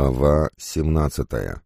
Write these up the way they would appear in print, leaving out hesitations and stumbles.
Глава 17.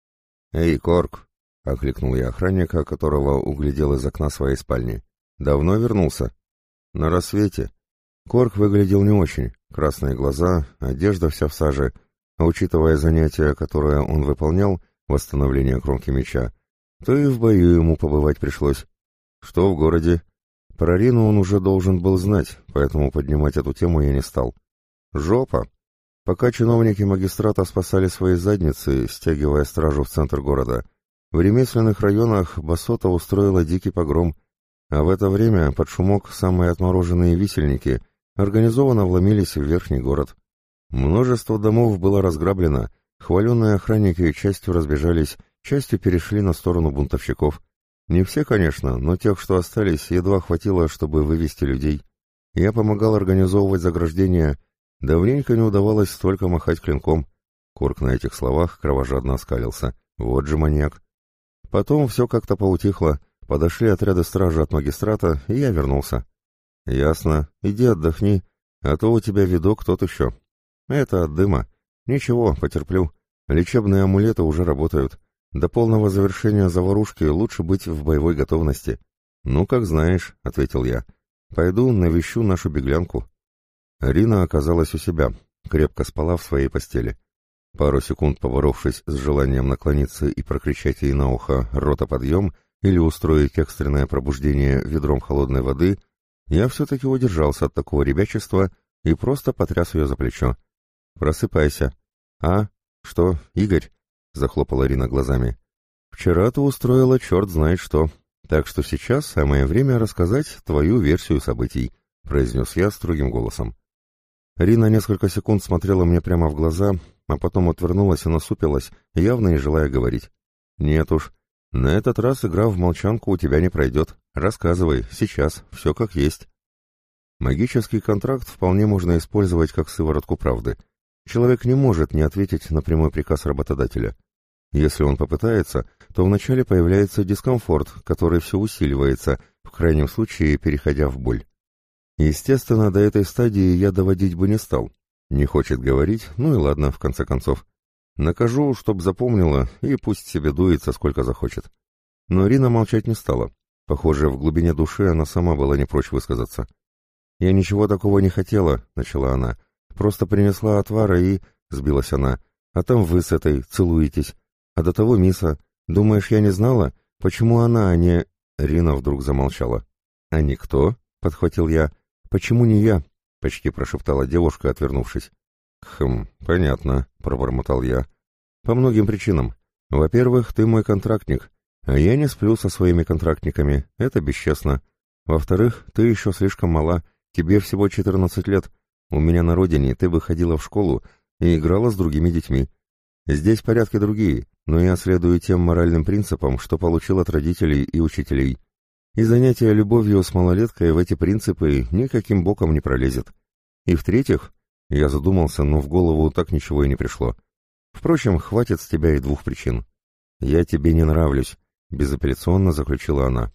«Эй, Корк!» — окликнул я охранника, которого углядел из окна своей спальни. «Давно вернулся?» «На рассвете». Корк выглядел не очень. Красные глаза, одежда вся в саже. А учитывая занятия, которое он выполнял, восстановление кромки меча, то и в бою ему побывать пришлось. «Что в городе?» Про Рину он уже должен был знать, поэтому поднимать эту тему я не стал. «Жопа!» Пока чиновники магистрата спасали свои задницы, стягивая стражу в центр города, в ремесленных районах Басота устроила дикий погром, а в это время под шумок самые отмороженные висельники организованно вломились в верхний город. Множество домов было разграблено, хваленные охранники частью разбежались, частью перешли на сторону бунтовщиков. Не все, конечно, но тех, что остались, едва хватило, чтобы вывести людей. Я помогал организовывать заграждения. Давненько не удавалось столько махать клинком. Корк на этих словах кровожадно оскалился. Вот же маньяк. Потом все как-то поутихло. Подошли отряды стражи от магистрата, и я вернулся. «Ясно. Иди отдохни, а то у тебя видок тот еще». «Это от дыма. Ничего, потерплю. Лечебные амулеты уже работают. До полного завершения заварушки лучше быть в боевой готовности». «Ну, как знаешь», — ответил я. «Пойду навещу нашу беглянку». Рина оказалась у себя, крепко спала в своей постели. Пару секунд поборовшись с желанием наклониться и прокричать ей на ухо «рота подъем» или устроить экстренное пробуждение ведром холодной воды, я все-таки удержался от такого ребячества и просто потряс ее за плечо. «Просыпайся». «А? Что, Игорь?» — захлопала Рина глазами. «Вчера ты устроила черт знает что, так что сейчас самое время рассказать твою версию событий», — произнес я строгим голосом. Рина несколько секунд смотрела мне прямо в глаза, а потом отвернулась и насупилась, явно не желая говорить. «Нет уж, на этот раз игра в молчанку у тебя не пройдет. Рассказывай, сейчас, все как есть». Магический контракт вполне можно использовать как сыворотку правды. Человек не может не ответить на прямой приказ работодателя. Если он попытается, то вначале появляется дискомфорт, который все усиливается, в крайнем случае переходя в боль. Естественно, до этой стадии я доводить бы не стал. Не хочет говорить, ну и ладно, в конце концов. Накажу, чтоб запомнила, и пусть себе дуется, сколько захочет. Но Рина молчать не стала. Похоже, в глубине души она сама была не прочь высказаться. «Я ничего такого не хотела», — начала она. «Просто принесла отвара и...» — сбилась она. «А там вы с этой целуетесь. А до того Миса. Думаешь, я не знала? Почему она, а не...» Рина вдруг замолчала. «А не кто?» — подхватил я. «Почему не я?» — почти прошептала девушка, отвернувшись. Понятно», — пробормотал я. «По многим причинам. Во-первых, ты мой контрактник, а я не сплю со своими контрактниками, это бесчестно. Во-вторых, ты еще слишком мала, тебе всего 14 лет. У меня на родине ты выходила в школу и играла с другими детьми. Здесь порядки другие, но я следую тем моральным принципам, что получил от родителей и учителей. И занятие любовью с малолеткой в эти принципы никаким боком не пролезет. И в-третьих, я задумался, но в голову так ничего и не пришло. Впрочем, хватит с тебя и двух причин. Я тебе не нравлюсь, безапелляционно заключила она.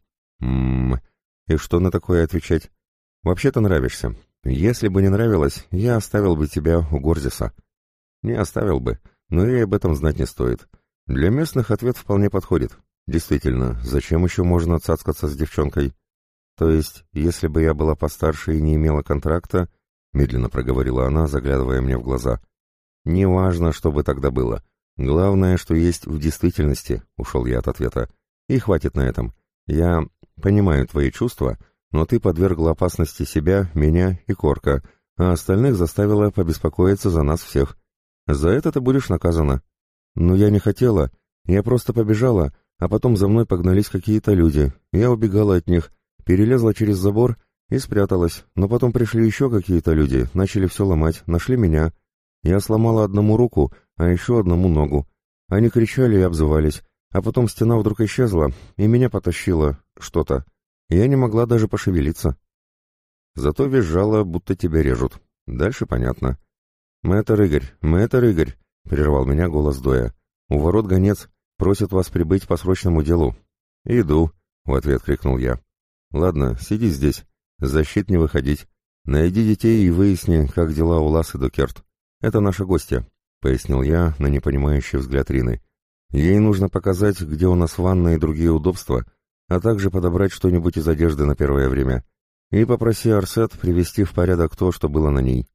И что на такое отвечать? Вообще-то нравишься. Если бы не нравилось, я оставил бы тебя у Горзиса. Не оставил бы, но и об этом знать не стоит. Для местных ответ вполне подходит. Действительно, зачем еще можно цацкаться с девчонкой? То есть, если бы я была постарше и не имела контракта, медленно проговорила она, заглядывая мне в глаза. Неважно, что бы тогда было. Главное, что есть в действительности, ушел я от ответа. И хватит на этом. Я понимаю твои чувства, но ты подвергла опасности себя, меня и Корка, а остальных заставила побеспокоиться за нас всех. За это ты будешь наказана. Но я не хотела, я просто побежала, а потом за мной погнались какие-то люди. Я убегала от них, перелезла через забор и спряталась, но потом пришли еще какие-то люди, начали все ломать, нашли меня. Я сломала одному руку, а еще одному ногу. Они кричали и обзывались, а потом стена вдруг исчезла, и меня потащило что-то. Я не могла даже пошевелиться. Зато визжала, будто тебя режут. Дальше понятно. «Мэтр Игорь», — прервал меня голос Доя. «У ворот гонец. Просит вас прибыть по срочному делу». «Иду», — в ответ крикнул я. «Ладно, сиди здесь. Защит не выходить. Найди детей и выясни, как дела у Ласы Дукерт. Это наши гости. — пояснил я на непонимающий взгляд Рины. «Ей нужно показать, где у нас ванна и другие удобства, а также подобрать что-нибудь из одежды на первое время. И попроси Арсет привести в порядок то, что было на ней».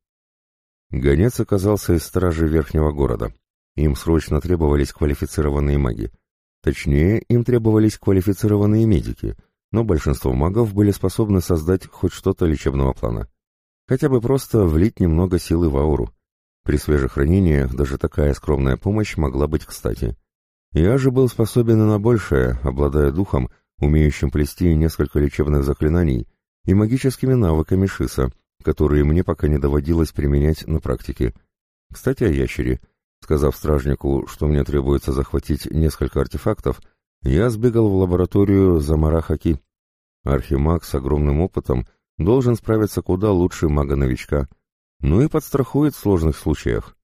Гонец оказался из стражи Верхнего города. Им срочно требовались квалифицированные маги. Точнее, им требовались квалифицированные медики, но большинство магов были способны создать хоть что-то лечебного плана. Хотя бы просто влить немного силы в ауру. При свежих ранениях даже такая скромная помощь могла быть кстати. Я же был способен и на большее, обладая духом, умеющим плести несколько лечебных заклинаний, и магическими навыками Шиса, которые мне пока не доводилось применять на практике. Кстати, о ящере. Сказав стражнику, что мне требуется захватить несколько артефактов, я сбегал в лабораторию Замара-Хаки. Архимаг с огромным опытом должен справиться куда лучше мага-новичка, ну и подстрахует в сложных случаях.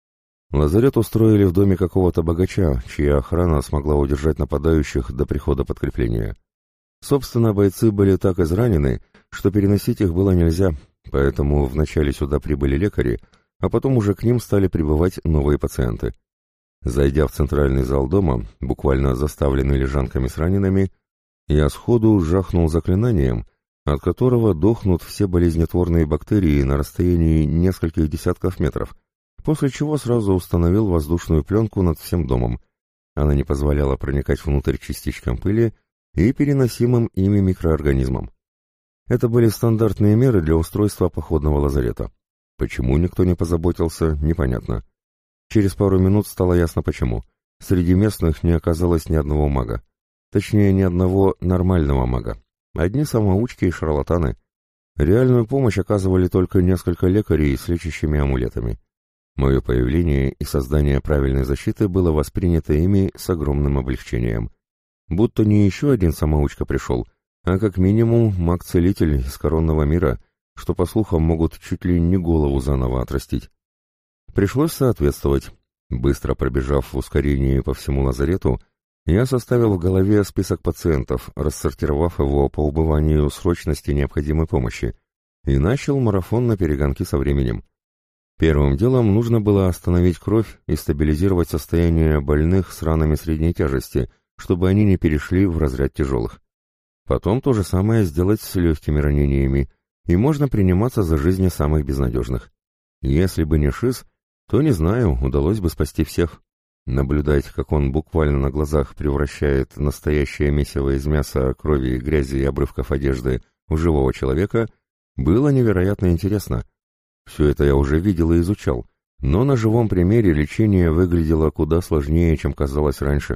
Лазарет устроили в доме какого-то богача, чья охрана смогла удержать нападающих до прихода подкрепления. Собственно, бойцы были так изранены, что переносить их было нельзя, поэтому вначале сюда прибыли лекари, а потом уже к ним стали прибывать новые пациенты. Зайдя в центральный зал дома, буквально заставленный лежанками с ранеными, я сходу жахнул заклинанием, от которого дохнут все болезнетворные бактерии на расстоянии нескольких десятков метров, после чего сразу установил воздушную пленку над всем домом. Она не позволяла проникать внутрь частичкам пыли и переносимым ими микроорганизмам. Это были стандартные меры для устройства походного лазарета. Почему никто не позаботился, непонятно. Через пару минут стало ясно почему. Среди местных не оказалось ни одного мага. Точнее, ни одного нормального мага. Одни самоучки и шарлатаны. Реальную помощь оказывали только несколько лекарей с лечащими амулетами. Мое появление и создание правильной защиты было воспринято ими с огромным облегчением. Будто не еще один самоучка пришел, а как минимум маг-целитель из коронного мира, что, по слухам, могут чуть ли не голову заново отрастить. Пришлось соответствовать. Быстро пробежав в ускорении по всему лазарету, я составил в голове список пациентов, рассортировав его по убыванию срочности необходимой помощи, и начал марафон на перегонки со временем. Первым делом нужно было остановить кровь и стабилизировать состояние больных с ранами средней тяжести, чтобы они не перешли в разряд тяжелых. Потом то же самое сделать с легкими ранениями, и можно приниматься за жизни самых безнадежных. Если бы не Шис, то, не знаю, удалось бы спасти всех. Наблюдать, как он буквально на глазах превращает настоящее месиво из мяса, крови, грязи и обрывков одежды в живого человека, было невероятно интересно. Все это я уже видел и изучал, но на живом примере лечение выглядело куда сложнее, чем казалось раньше.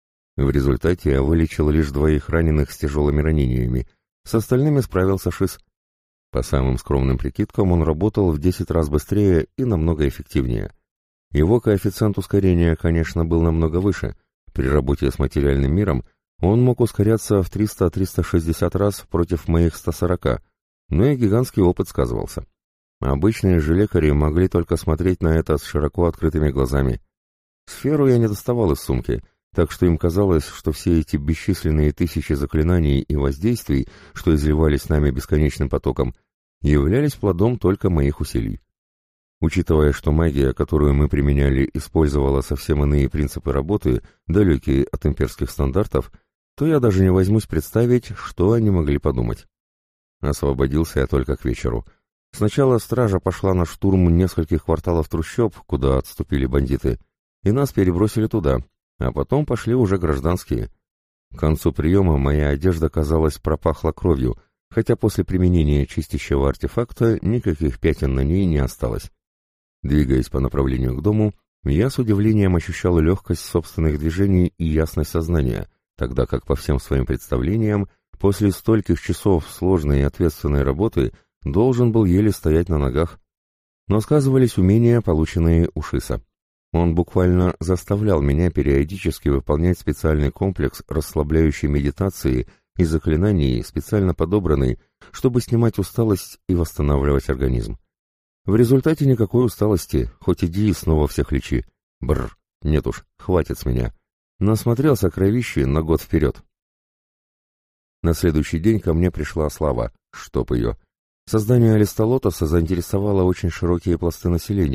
В результате я вылечил лишь 2 раненых с тяжелыми ранениями, с остальными справился Шис. По самым скромным прикидкам, он работал в 10 раз быстрее и намного эффективнее. Его коэффициент ускорения, конечно, был намного выше. При работе с материальным миром он мог ускоряться в 300-360 раз против моих 140, но и гигантский опыт сказывался. Обычные же лекари могли только смотреть на это с широко открытыми глазами. Сферу я не доставал из сумки, так что им казалось, что все эти бесчисленные тысячи заклинаний и воздействий, что изливались нами бесконечным потоком, являлись плодом только моих усилий. Учитывая, что магия, которую мы применяли, использовала совсем иные принципы работы, далекие от имперских стандартов, то я даже не возьмусь представить, что они могли подумать. Освободился я только к вечеру. Сначала стража пошла на штурм нескольких кварталов трущоб, куда отступили бандиты, и нас перебросили туда, а потом пошли уже гражданские. К концу приема моя одежда, казалось, пропахла кровью, хотя после применения чистящего артефакта никаких пятен на ней не осталось. Двигаясь по направлению к дому, я с удивлением ощущал легкость собственных движений и ясность сознания, тогда как по всем своим представлениям, после стольких часов сложной и ответственной работы должен был еле стоять на ногах. Но сказывались умения, полученные у Шиса. Он буквально заставлял меня периодически выполнять специальный комплекс расслабляющей медитации и заклинаний, специально подобранный, чтобы снимать усталость и восстанавливать организм. В результате никакой усталости, хоть иди и снова всех лечи. Бррр, нет уж, хватит с меня. Насмотрелся кровищи на год вперед. На следующий день ко мне пришла Слава, чтоб ее. Создание Алистолотоса заинтересовало очень широкие пласты населения,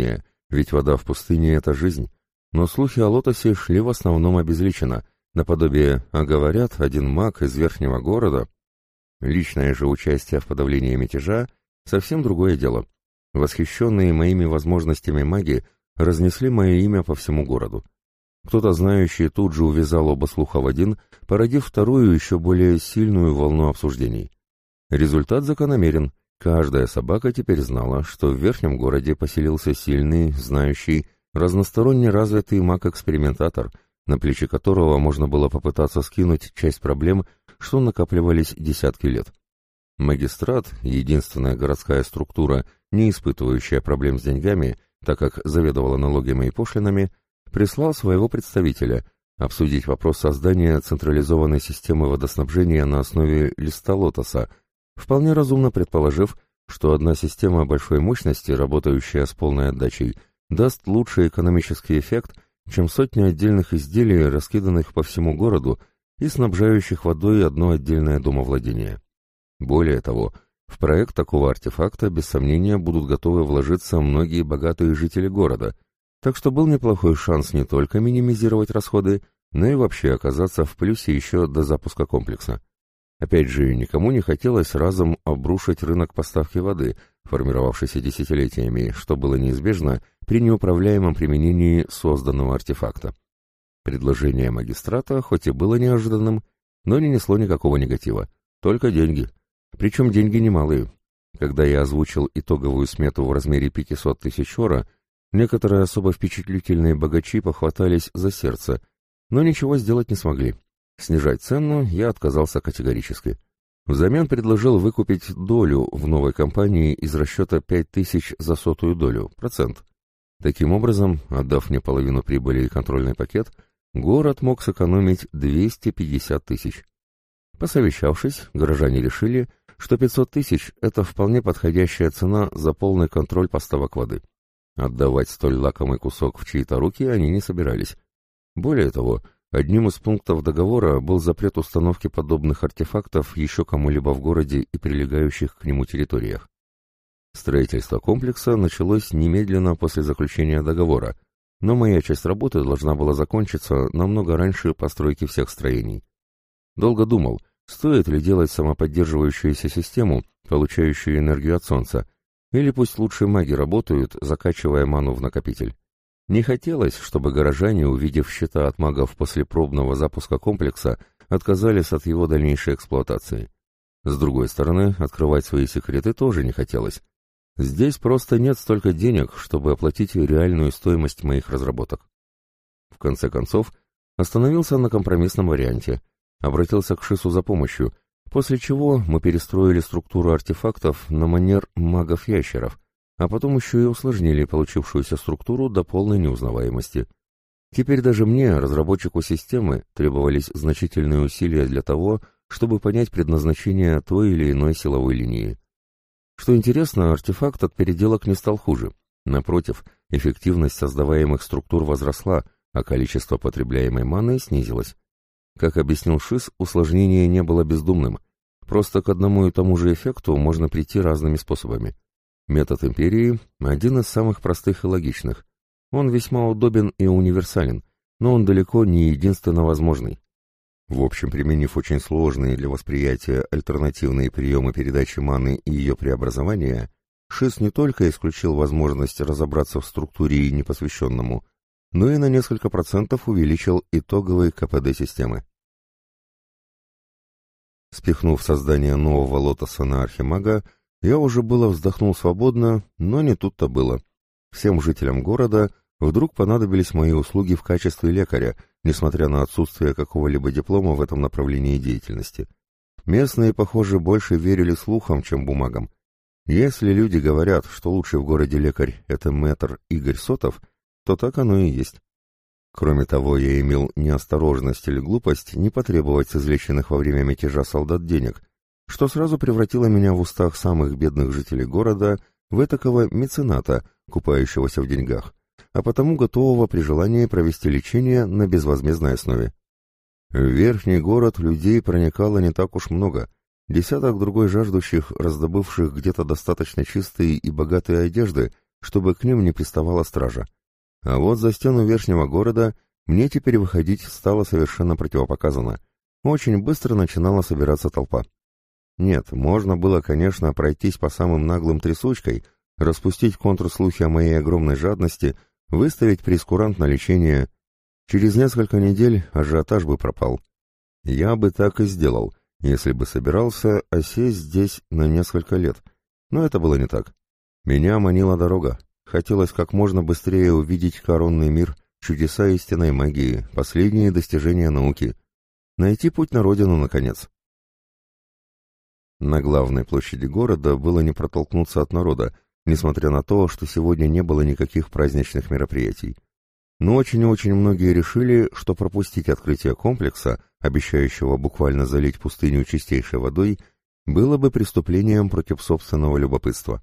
Ведь вода в пустыне — это жизнь. Но слухи о лотосе шли в основном обезличенно, наподобие «а говорят, один маг из верхнего города». Личное же участие в подавлении мятежа — совсем другое дело. Восхищенные моими возможностями маги разнесли мое имя по всему городу. Кто-то знающий тут же увязал оба слуха в один, породив вторую, еще более сильную волну обсуждений. Результат закономерен. Каждая собака теперь знала, что в верхнем городе поселился сильный, знающий, разносторонне развитый маг-экспериментатор, на плечи которого можно было попытаться скинуть часть проблем, что накапливались десятки лет. Магистрат, единственная городская структура, не испытывающая проблем с деньгами, так как заведовала налогами и пошлинами, прислал своего представителя обсудить вопрос создания централизованной системы водоснабжения на основе листа лотоса, вполне разумно предположив, что одна система большой мощности, работающая с полной отдачей, даст лучший экономический эффект, чем сотни отдельных изделий, раскиданных по всему городу и снабжающих водой одно отдельное домовладение. Более того, в проект такого артефакта без сомнения будут готовы вложиться многие богатые жители города, так что был неплохой шанс не только минимизировать расходы, но и вообще оказаться в плюсе еще до запуска комплекса. Опять же, никому не хотелось разом обрушить рынок поставки воды, формировавшийся десятилетиями, что было неизбежно при неуправляемом применении созданного артефакта. Предложение магистрата хоть и было неожиданным, но не несло никакого негатива, только деньги. Причем деньги немалые. Когда я озвучил итоговую смету в размере 500 тысяч ора, некоторые особо впечатлительные богачи похватались за сердце, но ничего сделать не смогли. Снижать цену я отказался категорически. Взамен предложил выкупить долю в новой компании из расчета 5000 за 100 долю, процент. Таким образом, отдав мне половину прибыли и контрольный пакет, город мог сэкономить 250 тысяч. Посовещавшись, горожане решили, что 500 тысяч – это вполне подходящая цена за полный контроль поставок воды. Отдавать столь лакомый кусок в чьи-то руки они не собирались. Более того, одним из пунктов договора был запрет установки подобных артефактов еще кому-либо в городе и прилегающих к нему территориях. Строительство комплекса началось немедленно после заключения договора, но моя часть работы должна была закончиться намного раньше постройки всех строений. Долго думал, стоит ли делать самоподдерживающуюся систему, получающую энергию от Солнца, или пусть лучше маги работают, закачивая ману в накопитель. Не хотелось, чтобы горожане, увидев счета от магов после пробного запуска комплекса, отказались от его дальнейшей эксплуатации. С другой стороны, открывать свои секреты тоже не хотелось. Здесь просто нет столько денег, чтобы оплатить реальную стоимость моих разработок. В конце концов, остановился на компромиссном варианте, обратился к Шису за помощью, после чего мы перестроили структуру артефактов на манер магов-ящеров, а потом еще и усложнили получившуюся структуру до полной неузнаваемости. Теперь даже мне, разработчику системы, требовались значительные усилия для того, чтобы понять предназначение той или иной силовой линии. Что интересно, артефакт от переделок не стал хуже. Напротив, эффективность создаваемых структур возросла, а количество потребляемой маны снизилось. Как объяснил Шис, усложнение не было бездумным. Просто к одному и тому же эффекту можно прийти разными способами. Метод империи – один из самых простых и логичных. Он весьма удобен и универсален, но он далеко не единственно возможный. В общем, применив очень сложные для восприятия альтернативные приемы передачи маны и ее преобразования, Шис не только исключил возможность разобраться в структуре непосвященному, но и на несколько процентов увеличил итоговый КПД системы. Спихнув создание нового лотоса на архимага, я уже было вздохнул свободно, но не тут-то было. Всем жителям города вдруг понадобились мои услуги в качестве лекаря, несмотря на отсутствие какого-либо диплома в этом направлении деятельности. Местные, похоже, больше верили слухам, чем бумагам. Если люди говорят, что лучший в городе лекарь — это мэтр Игорь Сотов, то так оно и есть. Кроме того, я имел неосторожность или глупость не потребовать с излеченных во время мятежа солдат денег, что сразу превратило меня в устах самых бедных жителей города в этакого мецената, купающегося в деньгах, а потому готового при желании провести лечение на безвозмездной основе. В верхний город людей проникало не так уж много, десяток другой жаждущих, раздобывших где-то достаточно чистые и богатые одежды, чтобы к ним не приставала стража. А вот за стену верхнего города мне теперь выходить стало совершенно противопоказано. Очень быстро начинала собираться толпа. Нет, можно было, конечно, пройтись по самым наглым трясучкой, распустить контрслухи о моей огромной жадности, выставить прейскурант на лечение. Через несколько недель ажиотаж бы пропал. Я бы так и сделал, если бы собирался осесть здесь на несколько лет. Но это было не так. Меня манила дорога. Хотелось как можно быстрее увидеть коронный мир, чудеса истинной магии, последние достижения науки. Найти путь на родину, наконец. На главной площади города было не протолкнуться от народа, несмотря на то, что сегодня не было никаких праздничных мероприятий. Но очень и очень многие решили, что пропустить открытие комплекса, обещающего буквально залить пустыню чистейшей водой, было бы преступлением против собственного любопытства.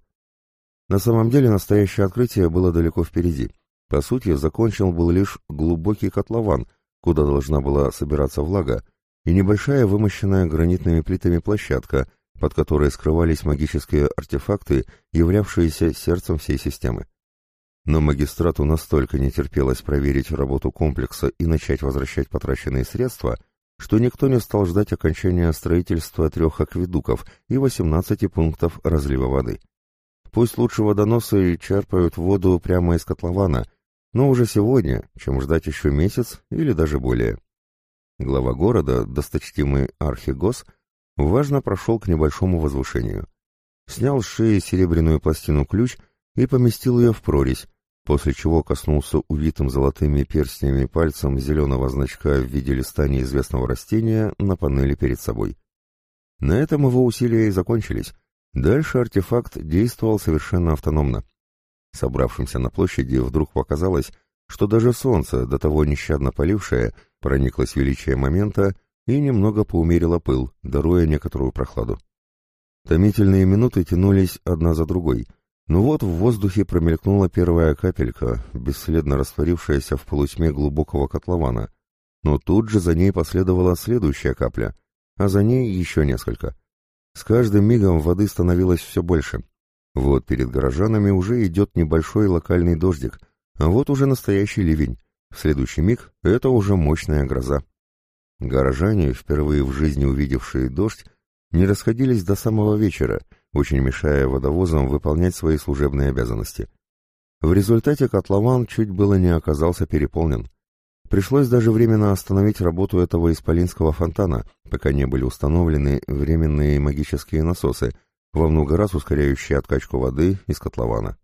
На самом деле настоящее открытие было далеко впереди. По сути, закончен был лишь глубокий котлован, куда должна была собираться влага, и небольшая вымощенная гранитными плитами площадка, под которой скрывались магические артефакты, являвшиеся сердцем всей системы. Но магистрату настолько не терпелось проверить работу комплекса и начать возвращать потраченные средства, что никто не стал ждать окончания строительства 3 акведуков и 18 пунктов разлива воды. Пусть лучше водоносы черпают воду прямо из котлована, но уже сегодня, чем ждать еще месяц или даже более. Глава города, досточтимый архигос, важно прошел к небольшому возвышению. Снял с шеи серебряную пластину-ключ и поместил ее в прорезь, после чего коснулся увитым золотыми перстнями пальцем зеленого значка в виде листа неизвестного растения на панели перед собой. На этом его усилия и закончились. Дальше артефакт действовал совершенно автономно. Собравшимся на площади вдруг показалось, что даже солнце, до того нещадно палившее, прониклось величием момента и немного поумерило пыл, даруя некоторую прохладу. Томительные минуты тянулись одна за другой, но вот в воздухе промелькнула первая капелька, бесследно растворившаяся в полутьме глубокого котлована, но тут же за ней последовала следующая капля, а за ней еще несколько. С каждым мигом воды становилось все больше. Вот перед горожанами уже идет небольшой локальный дождик, а вот уже настоящий ливень. В следующий миг это уже мощная гроза. Горожане, впервые в жизни увидевшие дождь, не расходились до самого вечера, очень мешая водовозам выполнять свои служебные обязанности. В результате котлован чуть было не оказался переполнен. Пришлось даже временно остановить работу этого исполинского фонтана, пока не были установлены временные магические насосы, во много раз ускоряющие откачку воды из котлована.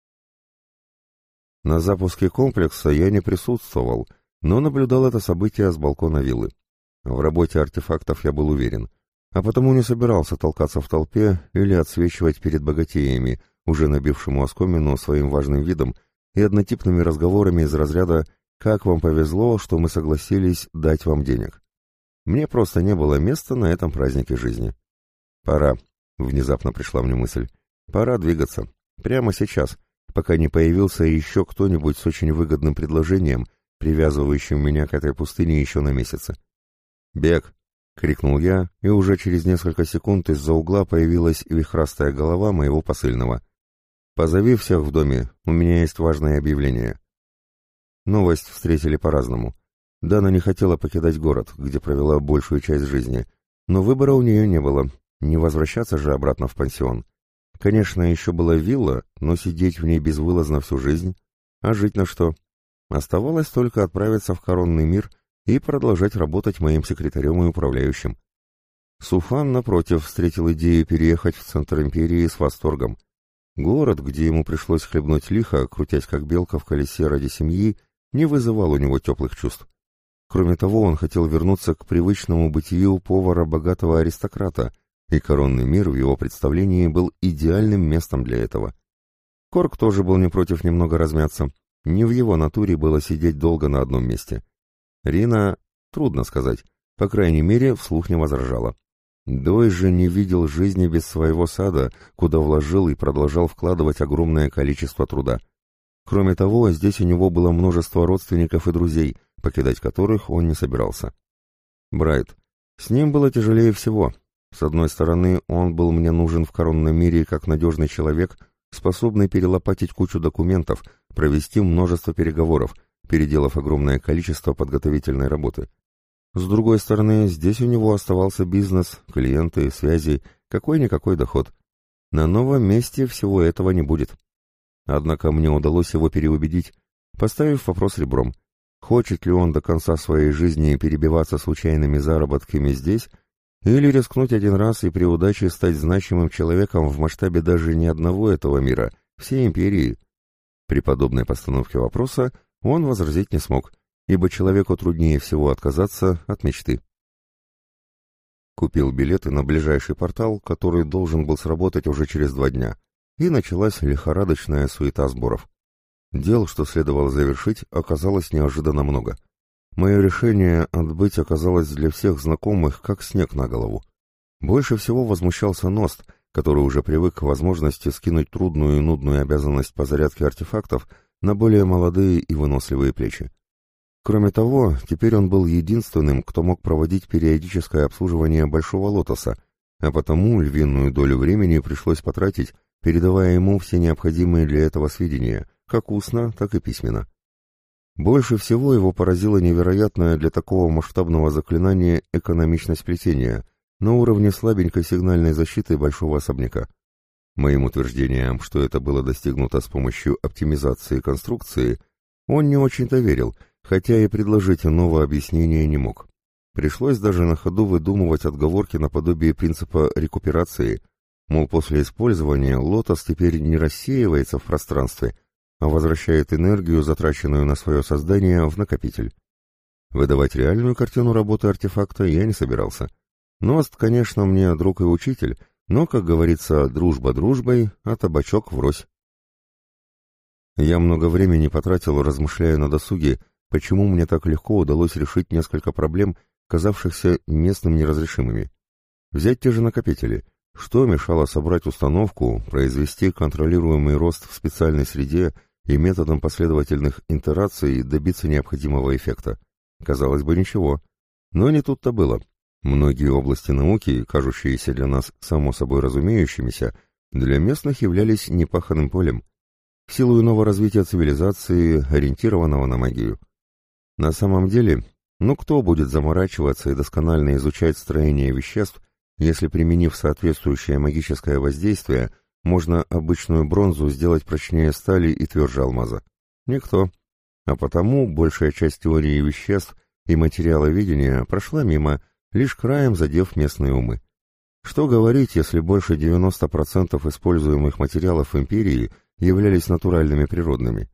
На запуске комплекса я не присутствовал, но наблюдал это событие с балкона виллы. В работе артефактов я был уверен, а потому не собирался толкаться в толпе или отсвечивать перед богатеями, уже набившему оскомину своим важным видом и однотипными разговорами из разряда «Как вам повезло, что мы согласились дать вам денег». Мне просто не было места на этом празднике жизни. «Пора», — внезапно пришла мне мысль, — «пора двигаться. Прямо сейчас, пока не появился еще кто-нибудь с очень выгодным предложением, привязывающим меня к этой пустыне еще на месяцы». «Бег!» — крикнул я, и уже через несколько секунд из-за угла появилась вихрастая голова моего посыльного. «Позови всех в доме, у меня есть важное объявление». Новость встретили по-разному. Дана не хотела покидать город, где провела большую часть жизни, но выбора у нее не было, не возвращаться же обратно в пансион. Конечно, еще была вилла, но сидеть в ней безвылазно всю жизнь, а жить на что? Оставалось только отправиться в коронный мир и продолжать работать моим секретарем и управляющим. Суфан, напротив, встретил идею переехать в центр империи с восторгом. Город, где ему пришлось хлебнуть лихо, крутясь как белка в колесе ради семьи, не вызывал у него теплых чувств. Кроме того, он хотел вернуться к привычному бытию повара богатого аристократа, и коронный мир в его представлении был идеальным местом для этого. Корк тоже был не против немного размяться, не в его натуре было сидеть долго на одном месте. Рина, трудно сказать, по крайней мере, вслух не возражала. Дой же не видел жизни без своего сада, куда вложил и продолжал вкладывать огромное количество труда. Кроме того, здесь у него было множество родственников и друзей, покидать которых он не собирался. Брайт. С ним было тяжелее всего. С одной стороны, он был мне нужен в коронном мире как надежный человек, способный перелопатить кучу документов, провести множество переговоров, переделав огромное количество подготовительной работы. С другой стороны, здесь у него оставался бизнес, клиенты, связи, какой-никакой доход. На новом месте всего этого не будет. Однако мне удалось его переубедить, поставив вопрос ребром. Хочет ли он до конца своей жизни перебиваться случайными заработками здесь, или рискнуть один раз и при удаче стать значимым человеком в масштабе даже не одного этого мира, всей империи? При подобной постановке вопроса он возразить не смог, ибо человеку труднее всего отказаться от мечты. Купил билеты на ближайший портал, который должен был сработать уже через 2 дня, и началась лихорадочная суета сборов. Дел, что следовало завершить, оказалось неожиданно много. Мое решение отбыть оказалось для всех знакомых, как снег на голову. Больше всего возмущался Ност, который уже привык к возможности скинуть трудную и нудную обязанность по зарядке артефактов на более молодые и выносливые плечи. Кроме того, теперь он был единственным, кто мог проводить периодическое обслуживание Большого Лотоса, а потому львиную долю времени пришлось потратить, передавая ему все необходимые для этого сведения, как устно, так и письменно. Больше всего его поразила невероятная для такого масштабного заклинания экономичность плетения на уровне слабенькой сигнальной защиты большого особняка. Моим утверждениям, что это было достигнуто с помощью оптимизации конструкции, он не очень-то верил, хотя и предложить иного объяснения не мог. Пришлось даже на ходу выдумывать отговорки наподобие принципа рекуперации, мол, после использования лотос теперь не рассеивается в пространстве, а возвращает энергию, затраченную на свое создание, в накопитель. Выдавать реальную картину работы артефакта я не собирался. Ност, конечно, мне друг и учитель, но, как говорится, дружба дружбой, а табачок врозь. Я много времени потратил, размышляя на досуге, почему мне так легко удалось решить несколько проблем, казавшихся местным неразрешимыми. Взять те же накопители. Что мешало собрать установку, произвести контролируемый рост в специальной среде и методом последовательных итераций добиться необходимого эффекта? Казалось бы, ничего. Но не тут-то было. Многие области науки, кажущиеся для нас само собой разумеющимися, для местных являлись непаханным полем, в силу иного развития цивилизации, ориентированного на магию. На самом деле, кто будет заморачиваться и досконально изучать строение веществ, если, применив соответствующее магическое воздействие, можно обычную бронзу сделать прочнее стали и тверже алмаза? Никто. А потому большая часть теории веществ и материаловедения прошла мимо, лишь краем задев местные умы. Что говорить, если больше 90% используемых материалов империи являлись натуральными природными?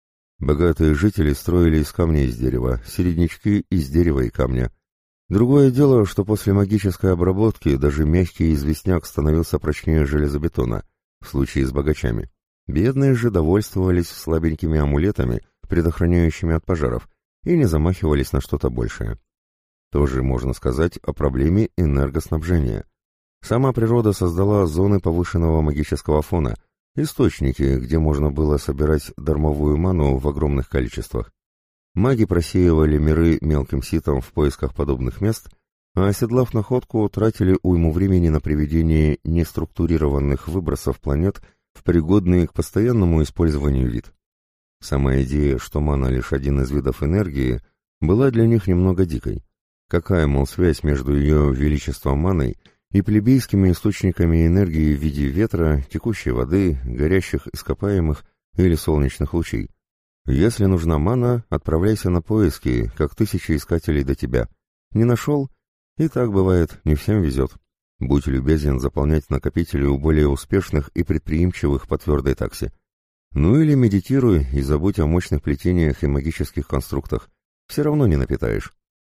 Богатые жители строили из камня и из дерева, середнячки из дерева и камня. Другое дело, что после магической обработки даже мягкий известняк становился прочнее железобетона, в случае с богачами. Бедные же довольствовались слабенькими амулетами, предохраняющими от пожаров, и не замахивались на что-то большее. Тоже можно сказать о проблеме энергоснабжения. Сама природа создала зоны повышенного магического фона, источники, где можно было собирать дармовую ману в огромных количествах. Маги просеивали миры мелким ситом в поисках подобных мест, а оседлав находку, тратили уйму времени на приведение неструктурированных выбросов планет в пригодный к постоянному использованию вид. Сама идея, что мана лишь один из видов энергии, была для них немного дикой. Какая, мол, связь между ее величеством маной и плебейскими источниками энергии в виде ветра, текущей воды, горящих ископаемых или солнечных лучей? Если нужна мана, отправляйся на поиски, как 1000 искателей до тебя. Не нашел? И так бывает, не всем везет. Будь любезен заполнять накопители у более успешных и предприимчивых по твердой таксе. Ну или медитируй и забудь о мощных плетениях и магических конструктах. Все равно не напитаешь.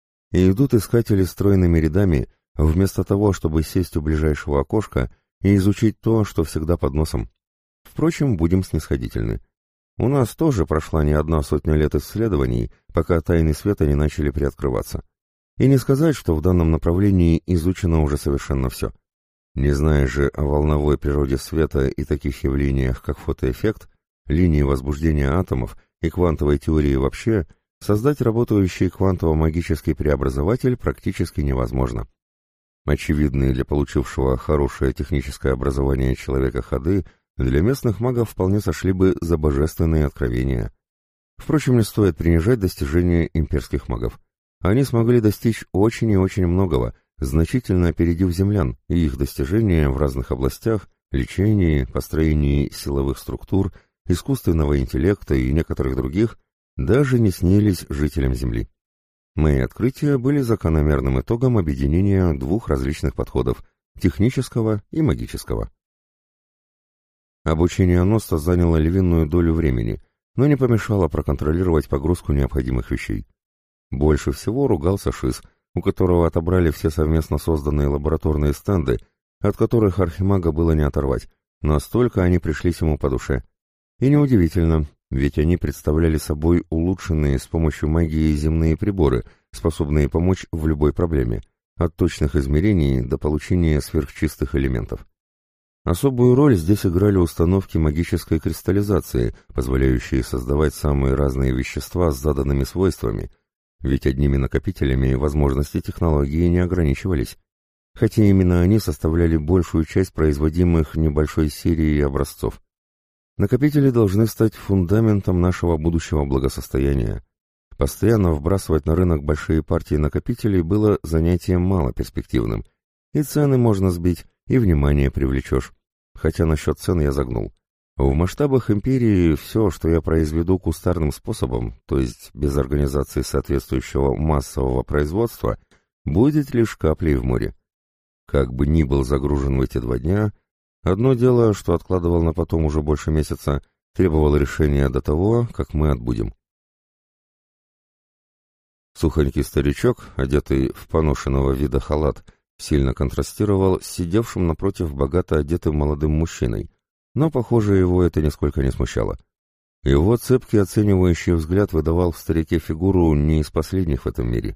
И идут искатели стройными рядами, вместо того, чтобы сесть у ближайшего окошка и изучить то, что всегда под носом. Впрочем, будем снисходительны. У нас тоже прошла не одна сотня лет исследований, пока тайны света не начали приоткрываться. И не сказать, что в данном направлении изучено уже совершенно все. Не зная же о волновой природе света и таких явлениях, как фотоэффект, линии возбуждения атомов и квантовой теории вообще, создать работающий квантово-магический преобразователь практически невозможно. Очевидные для получившего хорошее техническое образование человека ходы для местных магов вполне сошли бы за божественные откровения. Впрочем, не стоит принижать достижения имперских магов. Они смогли достичь очень и очень многого, значительно опередив землян, и их достижения в разных областях – лечении, построении силовых структур, искусственного интеллекта и некоторых других – даже не снились жителям Земли. Мои открытия были закономерным итогом объединения двух различных подходов – технического и магического. Обучение Носта заняло львиную долю времени, но не помешало проконтролировать погрузку необходимых вещей. Больше всего ругался Шиз, у которого отобрали все совместно созданные лабораторные стенды, от которых архимага было не оторвать, настолько они пришлись ему по душе. И неудивительно, ведь они представляли собой улучшенные с помощью магии земные приборы, способные помочь в любой проблеме, от точных измерений до получения сверхчистых элементов. Особую роль здесь играли установки магической кристаллизации, позволяющие создавать самые разные вещества с заданными свойствами, ведь одними накопителями возможности технологии не ограничивались, хотя именно они составляли большую часть производимых небольшой серии образцов. Накопители должны стать фундаментом нашего будущего благосостояния. Постоянно вбрасывать на рынок большие партии накопителей было занятием малоперспективным, и цены можно сбить, и внимание привлечешь. Хотя насчет цен я загнул. В масштабах империи все, что я произведу кустарным способом, то есть без организации соответствующего массового производства, будет лишь каплей в море. Как бы ни был загружен в эти 2 дня, одно дело, что откладывал на потом уже больше месяца, требовало решения до того, как мы отбудем. Сухонький старичок, одетый в поношенного вида халат, сильно контрастировал с сидевшим напротив богато одетым молодым мужчиной, но, похоже, его это нисколько не смущало. Его цепкий оценивающий взгляд выдавал в старике фигуру не из последних в этом мире.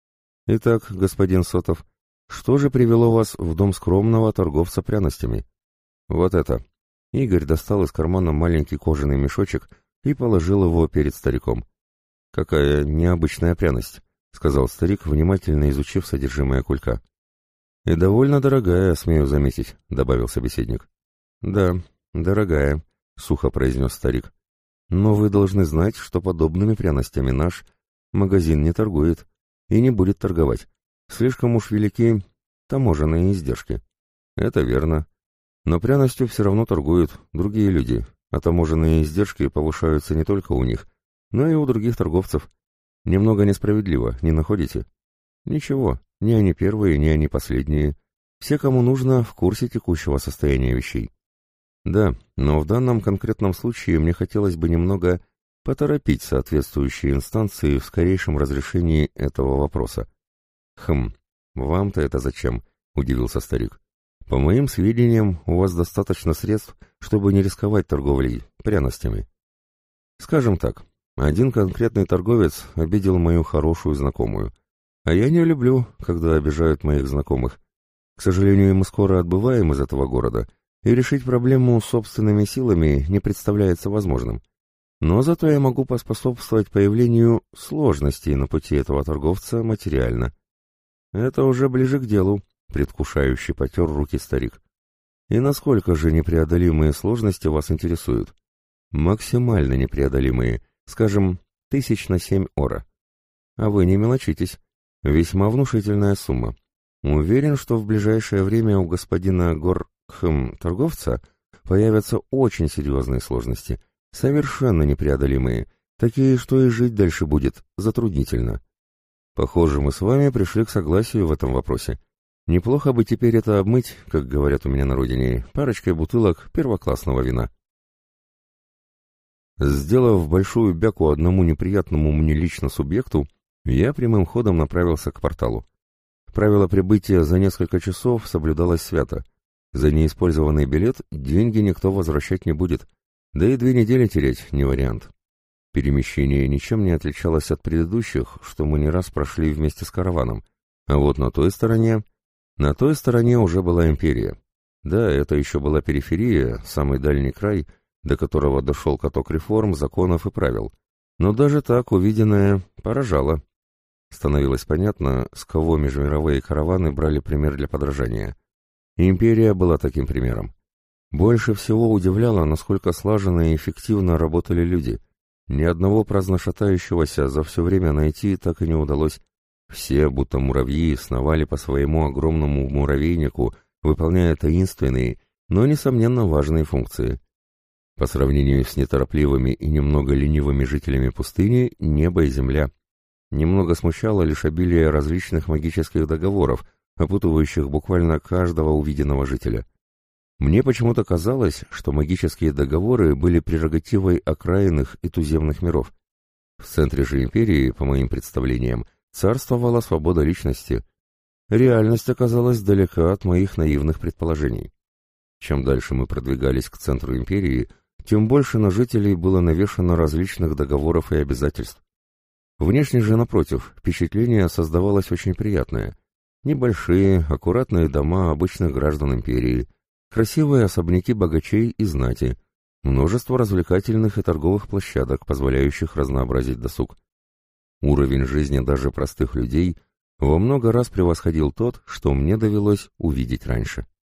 «Итак, господин Сотов, что же привело вас в дом скромного торговца пряностями?» «Вот это». Игорь достал из кармана маленький кожаный мешочек и положил его перед стариком. «Какая необычная пряность», — сказал старик, внимательно изучив содержимое кулька. «И довольно дорогая, смею заметить», — добавил собеседник. «Да, дорогая», — сухо произнес старик. «Но вы должны знать, что подобными пряностями наш магазин не торгует и не будет торговать. Слишком уж велики таможенные издержки». «Это верно. Но пряностью все равно торгуют другие люди, а таможенные издержки повышаются не только у них, но и у других торговцев. Немного несправедливо, не находите?» «Ничего, ни они первые, ни они последние. Все, кому нужно, в курсе текущего состояния вещей». «Да, но в данном конкретном случае мне хотелось бы немного поторопить соответствующие инстанции в скорейшем разрешении этого вопроса». «Хм, вам-то это зачем?» — удивился старик. «По моим сведениям, у вас достаточно средств, чтобы не рисковать торговлей пряностями». «Скажем так, один конкретный торговец обидел мою хорошую знакомую. А я не люблю, когда обижают моих знакомых. К сожалению, мы скоро отбываем из этого города, и решить проблему собственными силами не представляется возможным. Но зато я могу поспособствовать появлению сложностей на пути этого торговца материально». «Это уже ближе к делу», — предвкушающе потер руки старик. «И насколько же непреодолимые сложности вас интересуют?» «Максимально непреодолимые, скажем, 1000 на 7 ора. А вы не мелочитесь. Весьма внушительная сумма. Уверен, что в ближайшее время у господина торговца появятся очень серьезные сложности, совершенно непреодолимые, такие, что и жить дальше будет затруднительно. Похоже, мы с вами пришли к согласию в этом вопросе. Неплохо бы теперь это обмыть, как говорят у меня на родине, парочкой бутылок первоклассного вина». Сделав большую бяку одному неприятному мне лично субъекту, я прямым ходом направился к порталу. Правило прибытия за несколько часов соблюдалось свято. За неиспользованный билет деньги никто возвращать не будет, да и 2 недели терять не вариант. Перемещение ничем не отличалось от предыдущих, что мы не раз прошли вместе с караваном, а вот на той стороне уже была империя. Да, это еще была периферия, самый дальний край, до которого дошел каток реформ, законов и правил. Но даже так увиденное поражало. Становилось понятно, с кого межмировые караваны брали пример для подражания. Империя была таким примером. Больше всего удивляло, насколько слаженно и эффективно работали люди. Ни одного праздно шатающегося за все время найти так и не удалось. Все, будто муравьи, сновали по своему огромному муравейнику, выполняя таинственные, но, несомненно, важные функции. По сравнению с неторопливыми и немного ленивыми жителями пустыни, небо и земля. Немного смущало лишь обилие различных магических договоров, опутывающих буквально каждого увиденного жителя. Мне почему-то казалось, что магические договоры были прерогативой окраинных и туземных миров. В центре же империи, по моим представлениям, царствовала свобода личности. Реальность оказалась далека от моих наивных предположений. Чем дальше мы продвигались к центру империи, тем больше на жителей было навешано различных договоров и обязательств. Внешне же, напротив, впечатление создавалось очень приятное. Небольшие, аккуратные дома обычных граждан империи, красивые особняки богачей и знати, множество развлекательных и торговых площадок, позволяющих разнообразить досуг. Уровень жизни даже простых людей во много раз превосходил тот, что мне довелось увидеть раньше.